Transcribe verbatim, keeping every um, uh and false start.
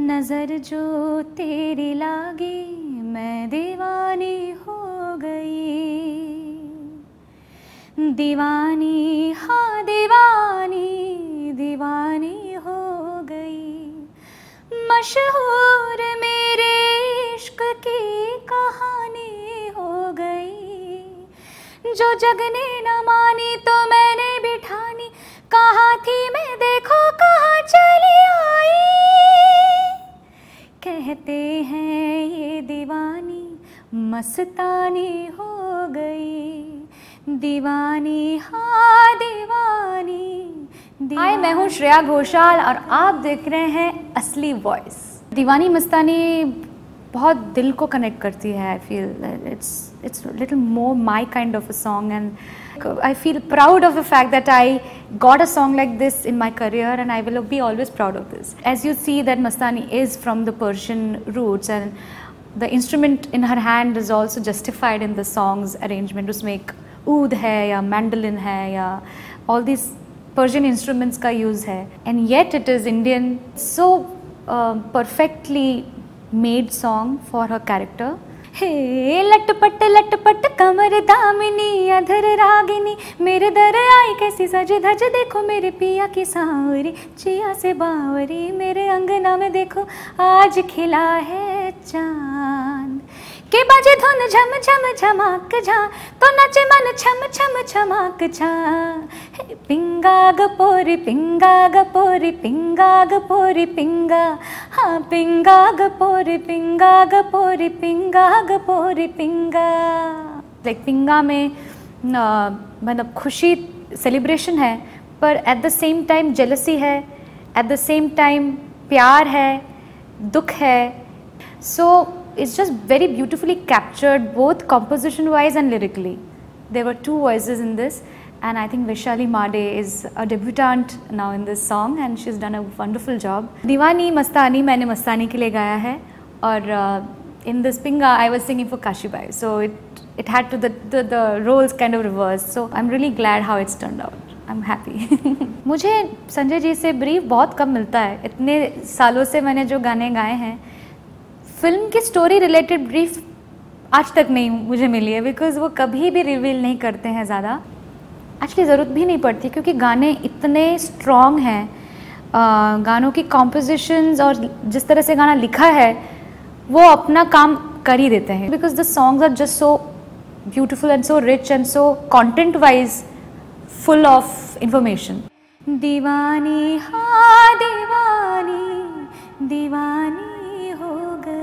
नजर जो तेरी लागी मैं दीवानी हो गई, दीवानी हाँ दीवानी दीवानी हो गई। मशहूर मेरे इश्क की कहानी हो गई, जो जग ने न मानी तो मैंने भी ठानी। कहाँ थी मैं देखो कहाँ चली आई, कहते हैं ये दीवानी मस्तानी हो गई, दीवानी हाँ दीवानी, दीवानी। हाय, मैं हूँ श्रेया घोषाल और आप देख रहे हैं असली वॉइस। दीवानी मस्तानी बहुत दिल को कनेक्ट करती है। I feel it's it's little more my kind of a song and I feel proud of the fact that I got a song like this in my career, and I will be always proud of this. As you see that Mastani is from the Persian roots, and the instrument in her hand is also justified in the song's arrangement. उसमें एक oud है या mandolin है या all these Persian instruments का use है, and yet it is Indian. So uh, perfectly made song for her character. हे लटपट लटपट कमर दामिनी अधर रागिनी, मेरे दर आई कैसी सज धज देखो मेरे पिया की सांवरी, चिया से बावरी मेरे अंगना में देखो आज खिला है चांद। के बाजे धुन झम झम झमाक झा तो नचे मन छम छम छमाक छा। पिंगा गपोरी पिंगा गपोरी पिंगा गपोरी पिंगा, हाँ पिंगा गपोरी पिंगा गपोरी पिंगा गपोरी पिंगा। लाइक पिंगा में मतलब खुशी सेलिब्रेशन है, पर at the same time jealousy है, एट द सेम टाइम प्यार है, दुख है। सो it's just very beautifully captured both composition wise and lyrically. There were two voices in this, and I think Vaishali Made is a debutante now in this song and she's done a wonderful job. Diwani Mastani मैंने मस्तानी के लिए गाया है, और uh, in this Pinga I was singing for Kashi Bai, so it it had to the, the the roles kind of reversed. So I'm really glad how it's turned out. I'm happy. मुझे संजय जी से brief बहुत कम मिलता है। इतने सालों से मैंने जो गाने गाए हैं, फिल्म की स्टोरी रिलेटेड ब्रीफ आज तक नहीं मुझे मिली है, बिकॉज वो कभी भी रिवील नहीं करते हैं ज़्यादा। एक्चुअली ज़रूरत भी नहीं पड़ती, क्योंकि गाने इतने स्ट्रॉन्ग हैं, गानों की कॉम्पोजिशंस और जिस तरह से गाना लिखा है वो अपना काम कर ही देते हैं, because the songs are just so beautiful and so rich and so content wise full of information. दीवानी हाँ दीवानी दीवानी हो गई।